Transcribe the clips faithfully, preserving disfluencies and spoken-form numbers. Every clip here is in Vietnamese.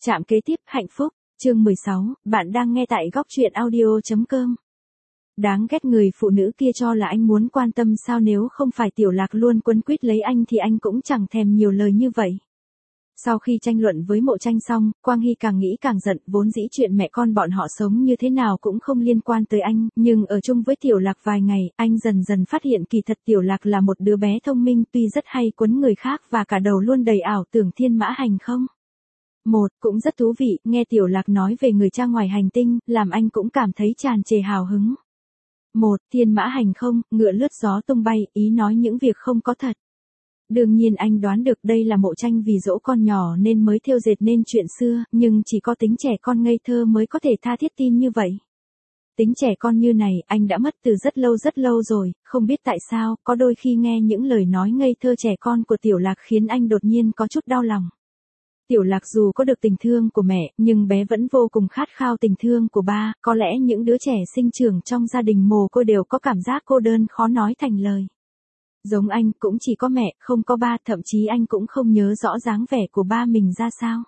Trạm kế tiếp hạnh phúc, chương mười sáu, bạn đang nghe tại góc truyện audio chấm com. Đáng ghét người phụ nữ kia cho là anh muốn quan tâm sao, nếu không phải Tiểu Lạc luôn quấn quýt lấy anh thì anh cũng chẳng thèm nhiều lời như vậy. Sau khi tranh luận với Mộ Tranh xong, Quang Hy càng nghĩ càng giận, vốn dĩ chuyện mẹ con bọn họ sống như thế nào cũng không liên quan tới anh, nhưng ở chung với Tiểu Lạc vài ngày, anh dần dần phát hiện kỳ thật Tiểu Lạc là một đứa bé thông minh, tuy rất hay quấn người khác và cả đầu luôn đầy ảo tưởng thiên mã hành không. Một, cũng rất thú vị, nghe Tiểu Lạc nói về người cha ngoài hành tinh, làm anh cũng cảm thấy tràn trề hào hứng. Một, thiên mã hành không, ngựa lướt gió tung bay, ý nói những việc không có thật. Đương nhiên anh đoán được đây là Mộ Tranh vì dỗ con nhỏ nên mới thêu dệt nên chuyện xưa, nhưng chỉ có tính trẻ con ngây thơ mới có thể tha thiết tin như vậy. Tính trẻ con như này anh đã mất từ rất lâu rất lâu rồi, không biết tại sao, có đôi khi nghe những lời nói ngây thơ trẻ con của Tiểu Lạc khiến anh đột nhiên có chút đau lòng. Tiểu Lạc dù có được tình thương của mẹ, nhưng bé vẫn vô cùng khát khao tình thương của ba, có lẽ những đứa trẻ sinh trưởng trong gia đình mồ côi đều có cảm giác cô đơn khó nói thành lời. Giống anh, cũng chỉ có mẹ, không có ba, thậm chí anh cũng không nhớ rõ dáng vẻ của ba mình ra sao.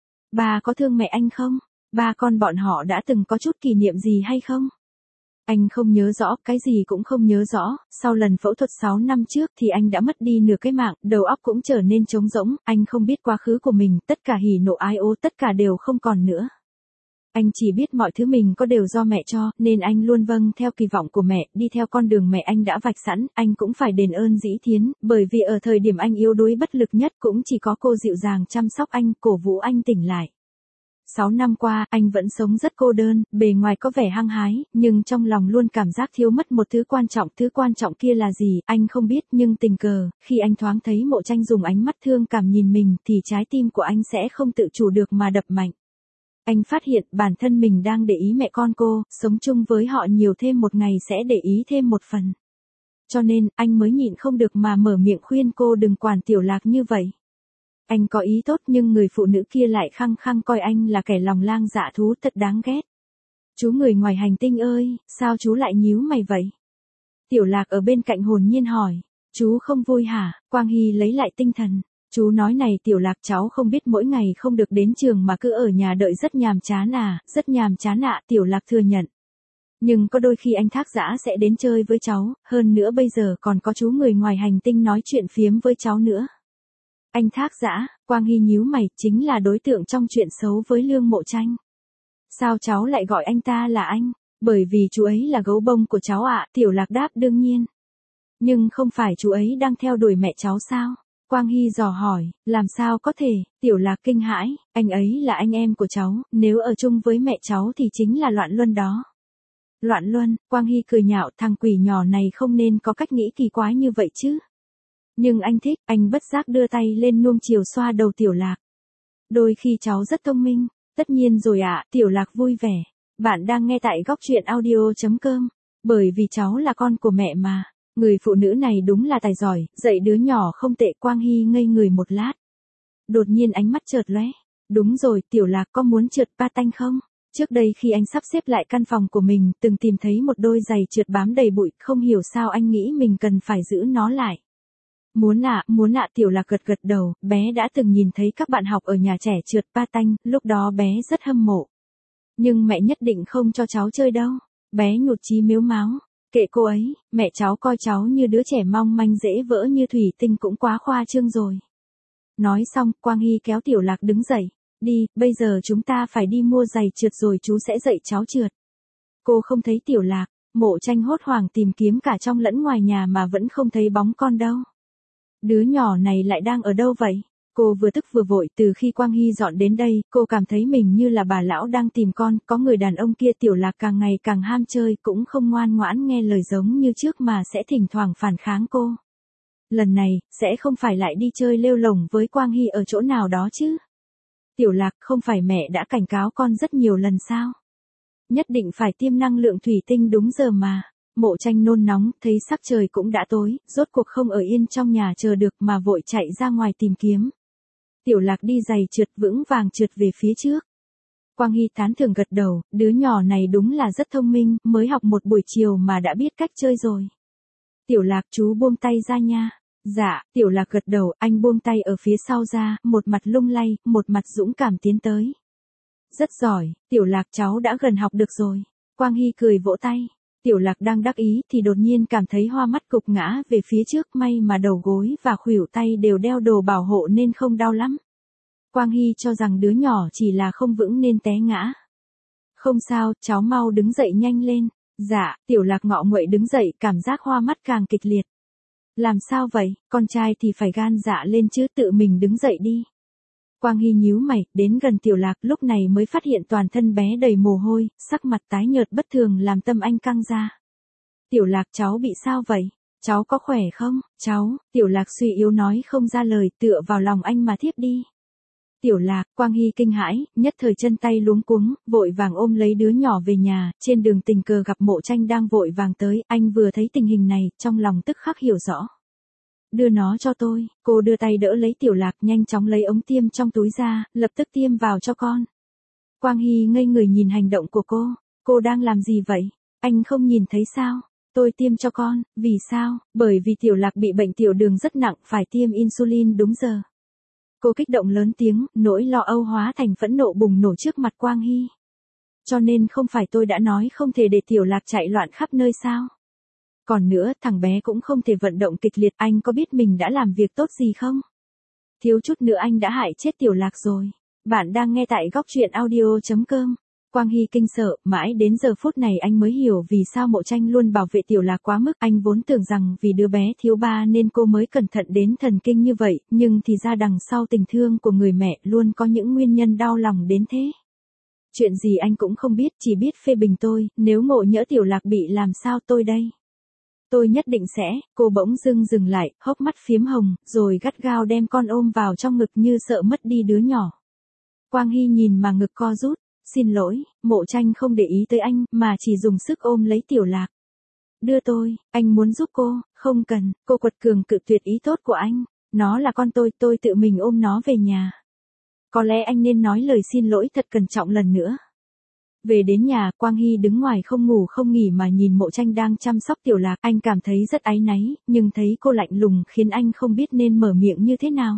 Ba có thương mẹ anh không? Ba con bọn họ đã từng có chút kỷ niệm gì hay không? Anh không nhớ rõ, cái gì cũng không nhớ rõ, sau lần phẫu thuật sáu năm trước thì anh đã mất đi nửa cái mạng, đầu óc cũng trở nên trống rỗng, anh không biết quá khứ của mình, tất cả hỉ nộ ái ố tất cả đều không còn nữa. Anh chỉ biết mọi thứ mình có đều do mẹ cho, nên anh luôn vâng theo kỳ vọng của mẹ, đi theo con đường mẹ anh đã vạch sẵn, anh cũng phải đền ơn dĩ thiến, bởi vì ở thời điểm anh yếu đuối bất lực nhất cũng chỉ có cô dịu dàng chăm sóc anh, cổ vũ anh tỉnh lại. Sáu năm qua, anh vẫn sống rất cô đơn, bề ngoài có vẻ hăng hái, nhưng trong lòng luôn cảm giác thiếu mất một thứ quan trọng, thứ quan trọng kia là gì, anh không biết, nhưng tình cờ, khi anh thoáng thấy Mộ Tranh dùng ánh mắt thương cảm nhìn mình, thì trái tim của anh sẽ không tự chủ được mà đập mạnh. Anh phát hiện bản thân mình đang để ý mẹ con cô, sống chung với họ nhiều thêm một ngày sẽ để ý thêm một phần. Cho nên, anh mới nhịn không được mà mở miệng khuyên cô đừng quản Tiểu Lạc như vậy. Anh có ý tốt nhưng người phụ nữ kia lại khăng khăng coi anh là kẻ lòng lang dạ thú, thật đáng ghét. Chú người ngoài hành tinh ơi, sao chú lại nhíu mày vậy? Tiểu Lạc ở bên cạnh hồn nhiên hỏi, chú không vui hả? Quang Hy lấy lại tinh thần. Chú nói này Tiểu Lạc, cháu không biết mỗi ngày không được đến trường mà cứ ở nhà đợi rất nhàm chán à, rất nhàm chán ạ, Tiểu Lạc thừa nhận. Nhưng có đôi khi anh Thác Dã sẽ đến chơi với cháu, hơn nữa bây giờ còn có chú người ngoài hành tinh nói chuyện phiếm với cháu nữa. Anh Thác Dã, Quang Hy nhíu mày, chính là đối tượng trong chuyện xấu với Lương Mộ Tranh. Sao cháu lại gọi anh ta là anh? Bởi vì chú ấy là gấu bông của cháu ạ, Tiểu Lạc đáp đương nhiên. Nhưng không phải chú ấy đang theo đuổi mẹ cháu sao? Quang Hy dò hỏi, làm sao có thể? Tiểu Lạc kinh hãi, anh ấy là anh em của cháu, nếu ở chung với mẹ cháu thì chính là loạn luân đó. Loạn luân, Quang Hy cười nhạo, thằng quỷ nhỏ này không nên có cách nghĩ kỳ quái như vậy chứ. Nhưng anh thích, anh bất giác đưa tay lên nuông chiều xoa đầu Tiểu Lạc. Đôi khi cháu rất thông minh, tất nhiên rồi ạ, Tiểu Lạc vui vẻ. Bạn đang nghe tại góc truyện audio chấm com, bởi vì cháu là con của mẹ mà. Người phụ nữ này đúng là tài giỏi, dạy đứa nhỏ không tệ. Quang Hy ngây người một lát. Đột nhiên ánh mắt chợt lóe. Đúng rồi, Tiểu Lạc có muốn trượt patin không? Trước đây khi anh sắp xếp lại căn phòng của mình, từng tìm thấy một đôi giày trượt bám đầy bụi, không hiểu sao anh nghĩ mình cần phải giữ nó lại. Muốn ạ, muốn ạ, Tiểu Lạc gật gật đầu, bé đã từng nhìn thấy các bạn học ở nhà trẻ trượt patin, lúc đó bé rất hâm mộ. Nhưng mẹ nhất định không cho cháu chơi đâu. Bé nhụt chí mếu máo. Kệ cô ấy, mẹ cháu coi cháu như đứa trẻ mong manh dễ vỡ như thủy tinh cũng quá khoa trương rồi. Nói xong, Quang Hy kéo Tiểu Lạc đứng dậy. Đi, bây giờ chúng ta phải đi mua giày trượt rồi chú sẽ dạy cháu trượt. Cô không thấy Tiểu Lạc, Mộ Tranh hốt hoảng tìm kiếm cả trong lẫn ngoài nhà mà vẫn không thấy bóng con đâu. Đứa nhỏ này lại đang ở đâu vậy? Cô vừa tức vừa vội, từ khi Quang Hy dọn đến đây, cô cảm thấy mình như là bà lão đang tìm con, có người đàn ông kia Tiểu Lạc càng ngày càng ham chơi, cũng không ngoan ngoãn nghe lời giống như trước mà sẽ thỉnh thoảng phản kháng cô. Lần này, sẽ không phải lại đi chơi lêu lổng với Quang Hy ở chỗ nào đó chứ? Tiểu Lạc, không phải mẹ đã cảnh cáo con rất nhiều lần sao? Nhất định phải tiêm năng lượng thủy tinh đúng giờ mà. Mộ Tranh nôn nóng, thấy sắc trời cũng đã tối, rốt cuộc không ở yên trong nhà chờ được mà vội chạy ra ngoài tìm kiếm. Tiểu Lạc đi giày trượt vững vàng trượt về phía trước. Quang Hy tán thưởng gật đầu, đứa nhỏ này đúng là rất thông minh, mới học một buổi chiều mà đã biết cách chơi rồi. Tiểu Lạc, chú buông tay ra nha. Dạ, Tiểu Lạc gật đầu, anh buông tay ở phía sau ra, một mặt lung lay, một mặt dũng cảm tiến tới. Rất giỏi, Tiểu Lạc cháu đã gần học được rồi. Quang Hy cười vỗ tay. Tiểu Lạc đang đắc ý thì đột nhiên cảm thấy hoa mắt cục ngã về phía trước, may mà đầu gối và khuỷu tay đều đeo đồ bảo hộ nên không đau lắm. Quang Hy cho rằng đứa nhỏ chỉ là không vững nên té ngã. Không sao, cháu mau đứng dậy nhanh lên. Dạ, Tiểu Lạc ngọ nguậy đứng dậy, cảm giác hoa mắt càng kịch liệt. Làm sao vậy, con trai thì phải gan dạ lên chứ, tự mình đứng dậy đi. Quang Hy nhíu mày, đến gần Tiểu Lạc lúc này mới phát hiện toàn thân bé đầy mồ hôi, sắc mặt tái nhợt bất thường làm tâm anh căng ra. Tiểu Lạc cháu bị sao vậy? Cháu có khỏe không? Cháu, Tiểu Lạc suy yếu nói không ra lời, tựa vào lòng anh mà thiếp đi. Tiểu Lạc, Quang Hy kinh hãi, nhất thời chân tay luống cuống, vội vàng ôm lấy đứa nhỏ về nhà, trên đường tình cờ gặp Mộ Tranh đang vội vàng tới, anh vừa thấy tình hình này, trong lòng tức khắc hiểu rõ. Đưa nó cho tôi, cô đưa tay đỡ lấy Tiểu Lạc, nhanh chóng lấy ống tiêm trong túi ra, lập tức tiêm vào cho con. Quang Hy ngây người nhìn hành động của cô, cô đang làm gì vậy? Anh không nhìn thấy sao? Tôi tiêm cho con, vì sao? Bởi vì Tiểu Lạc bị bệnh tiểu đường rất nặng, phải tiêm insulin đúng giờ. Cô kích động lớn tiếng, nỗi lo âu hóa thành phẫn nộ bùng nổ trước mặt Quang Hy. Cho nên không phải tôi đã nói không thể để Tiểu Lạc chạy loạn khắp nơi sao? Còn nữa, thằng bé cũng không thể vận động kịch liệt, anh có biết mình đã làm việc tốt gì không? Thiếu chút nữa anh đã hại chết Tiểu Lạc rồi. Bạn đang nghe tại góc truyện audio chấm com. Quang Hy kinh sợ, mãi đến giờ phút này anh mới hiểu vì sao Mộ Tranh luôn bảo vệ Tiểu Lạc quá mức. Anh vốn tưởng rằng vì đứa bé thiếu ba nên cô mới cẩn thận đến thần kinh như vậy, nhưng thì ra đằng sau tình thương của người mẹ luôn có những nguyên nhân đau lòng đến thế. Chuyện gì anh cũng không biết, chỉ biết phê bình tôi, nếu ngộ nhỡ Tiểu Lạc bị làm sao tôi đây? Tôi nhất định sẽ, cô bỗng dưng dừng lại, hốc mắt phiếm hồng, rồi gắt gao đem con ôm vào trong ngực như sợ mất đi đứa nhỏ. Quang Hy nhìn mà ngực co rút. Xin lỗi, Mộ Tranh không để ý tới anh, mà chỉ dùng sức ôm lấy Tiểu Lạc. Đưa tôi, anh muốn giúp cô, không cần, cô quật cường cự tuyệt ý tốt của anh. Nó là con tôi, tôi tự mình ôm nó về nhà. Có lẽ anh nên nói lời xin lỗi thật cẩn trọng lần nữa. Về đến nhà, Quang Hy đứng ngoài không ngủ không nghỉ mà nhìn Mộ Tranh đang chăm sóc Tiểu Lạc. Anh cảm thấy rất áy náy, nhưng thấy cô lạnh lùng khiến anh không biết nên mở miệng như thế nào.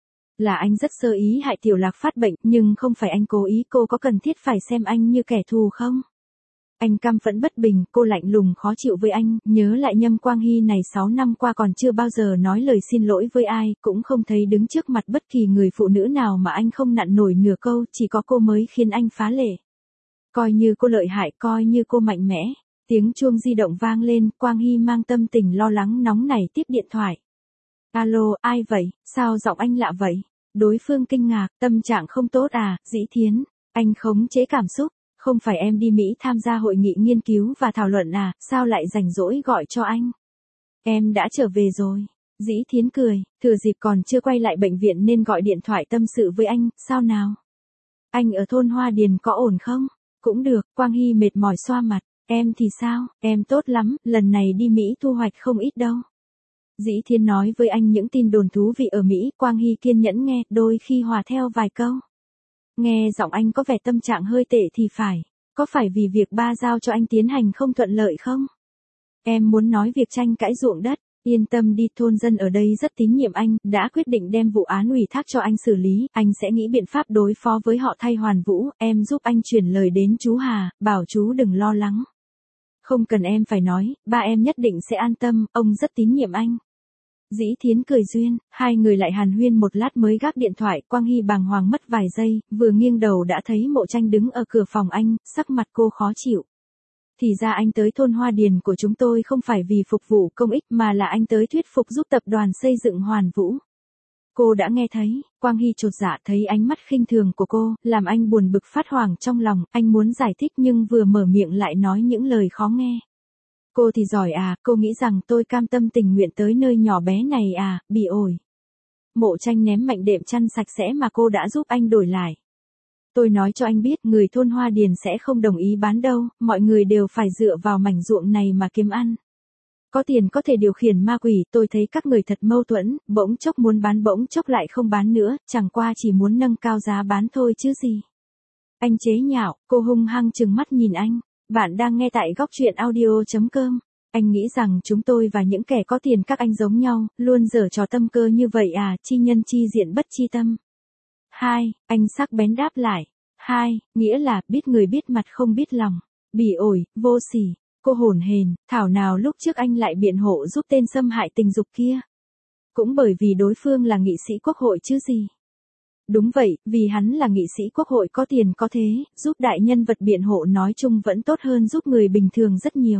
Là anh rất sơ ý hại Tiểu Lạc phát bệnh, nhưng không phải anh cố ý, cô có cần thiết phải xem anh như kẻ thù không? Anh căm phẫn bất bình, cô lạnh lùng khó chịu với anh, nhớ lại Nhâm Quang Hy này sáu năm qua còn chưa bao giờ nói lời xin lỗi với ai, cũng không thấy đứng trước mặt bất kỳ người phụ nữ nào mà anh không nặn nổi nửa câu, chỉ có cô mới khiến anh phá lệ. Coi như cô lợi hại, coi như cô mạnh mẽ. Tiếng chuông di động vang lên, Quang Hy mang tâm tình lo lắng nóng nảy tiếp điện thoại. Alo, ai vậy, sao giọng anh lạ vậy? Đối phương kinh ngạc, tâm trạng không tốt à, Dĩ Thiến, anh khống chế cảm xúc, không phải em đi Mỹ tham gia hội nghị nghiên cứu và thảo luận à, sao lại rảnh rỗi gọi cho anh? Em đã trở về rồi. Dĩ Thiến cười, thừa dịp còn chưa quay lại bệnh viện nên gọi điện thoại tâm sự với anh, sao nào? Anh ở thôn Hoa Điền có ổn không? Cũng được, Quang Hy mệt mỏi xoa mặt, em thì sao, em tốt lắm, lần này đi Mỹ thu hoạch không ít đâu. Dĩ Thiên nói với anh những tin đồn thú vị ở Mỹ, Quang Hy kiên nhẫn nghe, đôi khi hòa theo vài câu. Nghe giọng anh có vẻ tâm trạng hơi tệ thì phải, có phải vì việc ba giao cho anh tiến hành không thuận lợi không? Em muốn nói việc tranh cãi ruộng đất, yên tâm đi, thôn dân ở đây rất tín nhiệm anh, đã quyết định đem vụ án ủy thác cho anh xử lý, anh sẽ nghĩ biện pháp đối phó với họ thay Hoàn Vũ, em giúp anh chuyển lời đến chú Hà, bảo chú đừng lo lắng. Không cần em phải nói, ba em nhất định sẽ an tâm, ông rất tín nhiệm anh. Dĩ Thiến cười duyên, hai người lại hàn huyên một lát mới gác điện thoại, Quang Hy bàng hoàng mất vài giây, vừa nghiêng đầu đã thấy Mộ Tranh đứng ở cửa phòng anh, sắc mặt cô khó chịu. Thì ra anh tới thôn Hoa Điền của chúng tôi không phải vì phục vụ công ích mà là anh tới thuyết phục giúp tập đoàn xây dựng Hoàn Vũ. Cô đã nghe thấy, Quang Hy chột dạ thấy ánh mắt khinh thường của cô, làm anh buồn bực phát hoảng trong lòng, anh muốn giải thích nhưng vừa mở miệng lại nói những lời khó nghe. Cô thì giỏi à, cô nghĩ rằng tôi cam tâm tình nguyện tới nơi nhỏ bé này à, bị ổi. Mộ Tranh ném mạnh đệm chăn sạch sẽ mà cô đã giúp anh đổi lại. Tôi nói cho anh biết, người thôn Hoa Điền sẽ không đồng ý bán đâu, mọi người đều phải dựa vào mảnh ruộng này mà kiếm ăn. Có tiền có thể điều khiển ma quỷ, tôi thấy các người thật mâu thuẫn, bỗng chốc muốn bán bỗng chốc lại không bán nữa, chẳng qua chỉ muốn nâng cao giá bán thôi chứ gì. Anh chế nhạo, cô hung hăng trừng mắt nhìn anh. Bạn đang nghe tại góc truyện audio chấm com. Anh nghĩ rằng chúng tôi và những kẻ có tiền các anh giống nhau, luôn giở trò tâm cơ như vậy à, chi nhân chi diện bất chi tâm. Hai, anh sắc bén đáp lại. hai, nghĩa là biết người biết mặt không biết lòng. Bỉ ổi, vô sỉ. Cô hổn hển, thảo nào lúc trước anh lại biện hộ giúp tên xâm hại tình dục kia. Cũng bởi vì đối phương là nghị sĩ quốc hội chứ gì. Đúng vậy, vì hắn là nghị sĩ quốc hội có tiền có thế, giúp đại nhân vật biện hộ nói chung vẫn tốt hơn giúp người bình thường rất nhiều.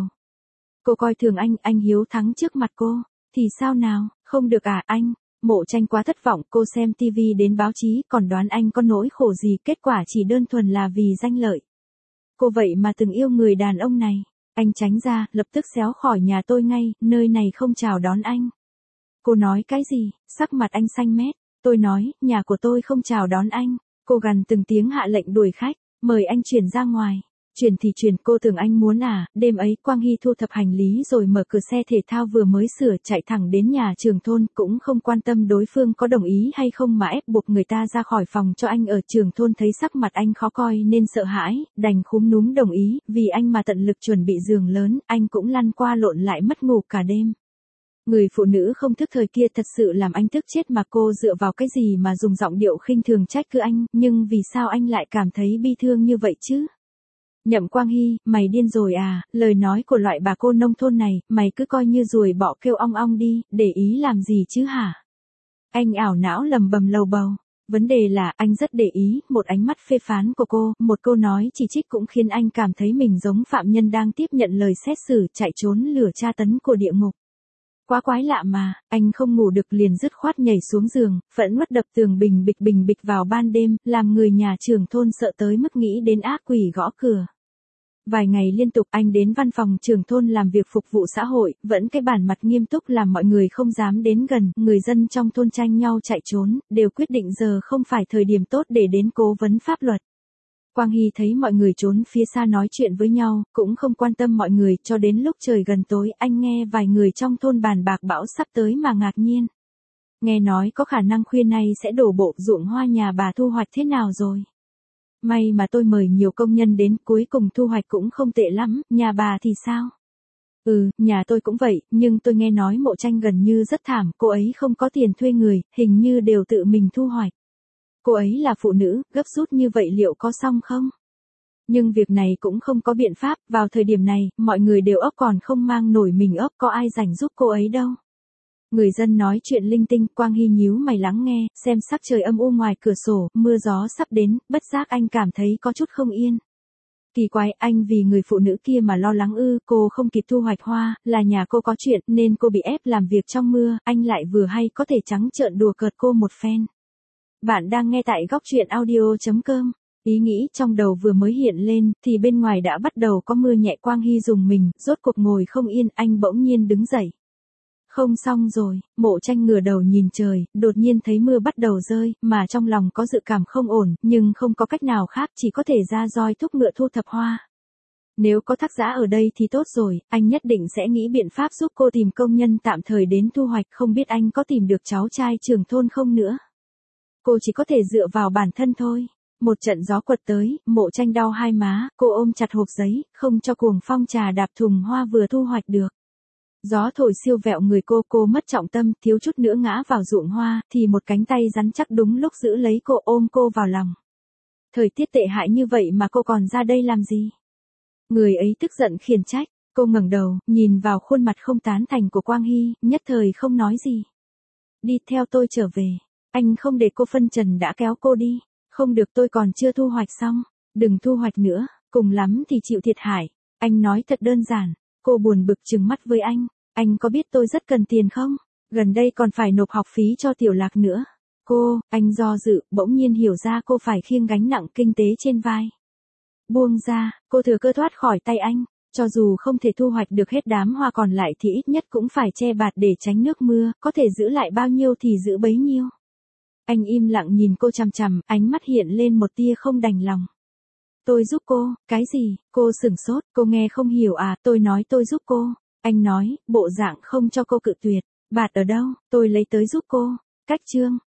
Cô coi thường anh, anh hiếu thắng trước mặt cô. Thì sao nào, không được à anh? Mộ Tranh quá thất vọng, cô xem tivi đến báo chí còn đoán anh có nỗi khổ gì, kết quả chỉ đơn thuần là vì danh lợi. Cô vậy mà từng yêu người đàn ông này. Anh tránh ra, lập tức xéo khỏi nhà tôi ngay, nơi này không chào đón anh. Cô nói cái gì? Sắc mặt anh xanh mét. Tôi nói, nhà của tôi không chào đón anh. Cô gằn từng tiếng hạ lệnh đuổi khách, mời anh chuyển ra ngoài. Chuyển thì chuyển, cô tưởng anh muốn à? Đêm ấy Quang Hy thu thập hành lý rồi mở cửa xe thể thao vừa mới sửa chạy thẳng đến nhà Trường Thôn, cũng không quan tâm đối phương có đồng ý hay không mà ép buộc người ta ra khỏi phòng cho anh ở Trường Thôn. Thấy sắc mặt anh khó coi nên sợ hãi, đành khúm núm đồng ý, vì anh mà tận lực chuẩn bị giường lớn, anh cũng lăn qua lộn lại mất ngủ cả đêm. Người phụ nữ không thức thời kia thật sự làm anh tức chết, mà cô dựa vào cái gì mà dùng giọng điệu khinh thường trách cứ anh, nhưng vì sao anh lại cảm thấy bi thương như vậy chứ? Nhậm Quang Hy, mày điên rồi à? Lời nói của loại bà cô nông thôn này, mày cứ coi như ruồi bọ kêu ong ong đi, để ý làm gì chứ hả? Anh ảo não lầm bầm lầu bầu. Vấn đề là, anh rất để ý, một ánh mắt phê phán của cô, một câu nói chỉ trích cũng khiến anh cảm thấy mình giống phạm nhân đang tiếp nhận lời xét xử, chạy trốn lửa tra tấn của địa ngục. Quá quái lạ mà, anh không ngủ được liền dứt khoát nhảy xuống giường, phẫn uất đập tường bình bịch bình bịch vào ban đêm, làm người nhà Trường Thôn sợ tới mức nghĩ đến ác quỷ gõ cửa. Vài ngày liên tục anh đến văn phòng Trường Thôn làm việc phục vụ xã hội, vẫn cái bản mặt nghiêm túc làm mọi người không dám đến gần, người dân trong thôn tranh nhau chạy trốn, đều quyết định giờ không phải thời điểm tốt để đến cố vấn pháp luật. Quang Hy thấy mọi người trốn phía xa nói chuyện với nhau, cũng không quan tâm mọi người, cho đến lúc trời gần tối anh nghe vài người trong thôn bàn bạc bão sắp tới mà ngạc nhiên. Nghe nói có khả năng khuya nay sẽ đổ bộ, ruộng hoa nhà bà thu hoạch thế nào rồi? May mà tôi mời nhiều công nhân đến, cuối cùng thu hoạch cũng không tệ lắm, nhà bà thì sao? Ừ, nhà tôi cũng vậy, nhưng tôi nghe nói Mộ Tranh gần như rất thảm, cô ấy không có tiền thuê người, hình như đều tự mình thu hoạch. Cô ấy là phụ nữ, gấp rút như vậy liệu có xong không? Nhưng việc này cũng không có biện pháp, vào thời điểm này, mọi người đều ốc còn không mang nổi mình ốc, có ai rảnh giúp cô ấy đâu. Người dân nói chuyện linh tinh, Quang Hy nhíu mày lắng nghe, xem sắc trời âm u ngoài cửa sổ, mưa gió sắp đến, bất giác anh cảm thấy có chút không yên. Kỳ quái, anh vì người phụ nữ kia mà lo lắng ư? Cô không kịp thu hoạch hoa, là nhà cô có chuyện nên cô bị ép làm việc trong mưa, anh lại vừa hay có thể trắng trợn đùa cợt cô một phen. Bạn đang nghe tại góc truyện audio chấm com. Ý nghĩ trong đầu vừa mới hiện lên, thì bên ngoài đã bắt đầu có mưa nhẹ. Quang Hy dùng mình, rốt cuộc ngồi không yên, anh bỗng nhiên đứng dậy. Không xong rồi, Mộ Tranh ngửa đầu nhìn trời, đột nhiên thấy mưa bắt đầu rơi, mà trong lòng có dự cảm không ổn, nhưng không có cách nào khác, chỉ có thể ra roi thúc ngựa thu thập hoa. Nếu có Thác Giã ở đây thì tốt rồi, anh nhất định sẽ nghĩ biện pháp giúp cô tìm công nhân tạm thời đến thu hoạch, không biết anh có tìm được cháu trai Trường Thôn không nữa. Cô chỉ có thể dựa vào bản thân thôi. Một trận gió quật tới, Mộ Tranh đau hai má, cô ôm chặt hộp giấy, không cho cuồng phong trà đạp thùng hoa vừa thu hoạch được. Gió thổi siêu vẹo người cô, cô mất trọng tâm, thiếu chút nữa ngã vào ruộng hoa, thì một cánh tay rắn chắc đúng lúc giữ lấy cô, ôm cô vào lòng. Thời tiết tệ hại như vậy mà cô còn ra đây làm gì? Người ấy tức giận khiển trách, cô ngẩng đầu, nhìn vào khuôn mặt không tán thành của Quang Hy, nhất thời không nói gì. Đi theo tôi trở về. Anh không để cô phân trần đã kéo cô đi. Không được, tôi còn chưa thu hoạch xong. Đừng thu hoạch nữa, cùng lắm thì chịu thiệt hại. Anh nói thật đơn giản. Cô buồn bực trừng mắt với anh. Anh có biết tôi rất cần tiền không? Gần đây còn phải nộp học phí cho Tiểu Lạc nữa. Cô, anh do dự, bỗng nhiên hiểu ra cô phải khiêng gánh nặng kinh tế trên vai. Buông ra, cô thừa cơ thoát khỏi tay anh. Cho dù không thể thu hoạch được hết đám hoa còn lại thì ít nhất cũng phải che bạt để tránh nước mưa, có thể giữ lại bao nhiêu thì giữ bấy nhiêu. Anh im lặng nhìn cô chằm chằm, ánh mắt hiện lên một tia không đành lòng. Tôi giúp cô, cái gì? Cô sửng sốt, cô nghe không hiểu à? Tôi nói tôi giúp cô. Anh nói, bộ dạng không cho cô cự tuyệt. Bạt ở đâu? Tôi lấy tới giúp cô. Cách trương,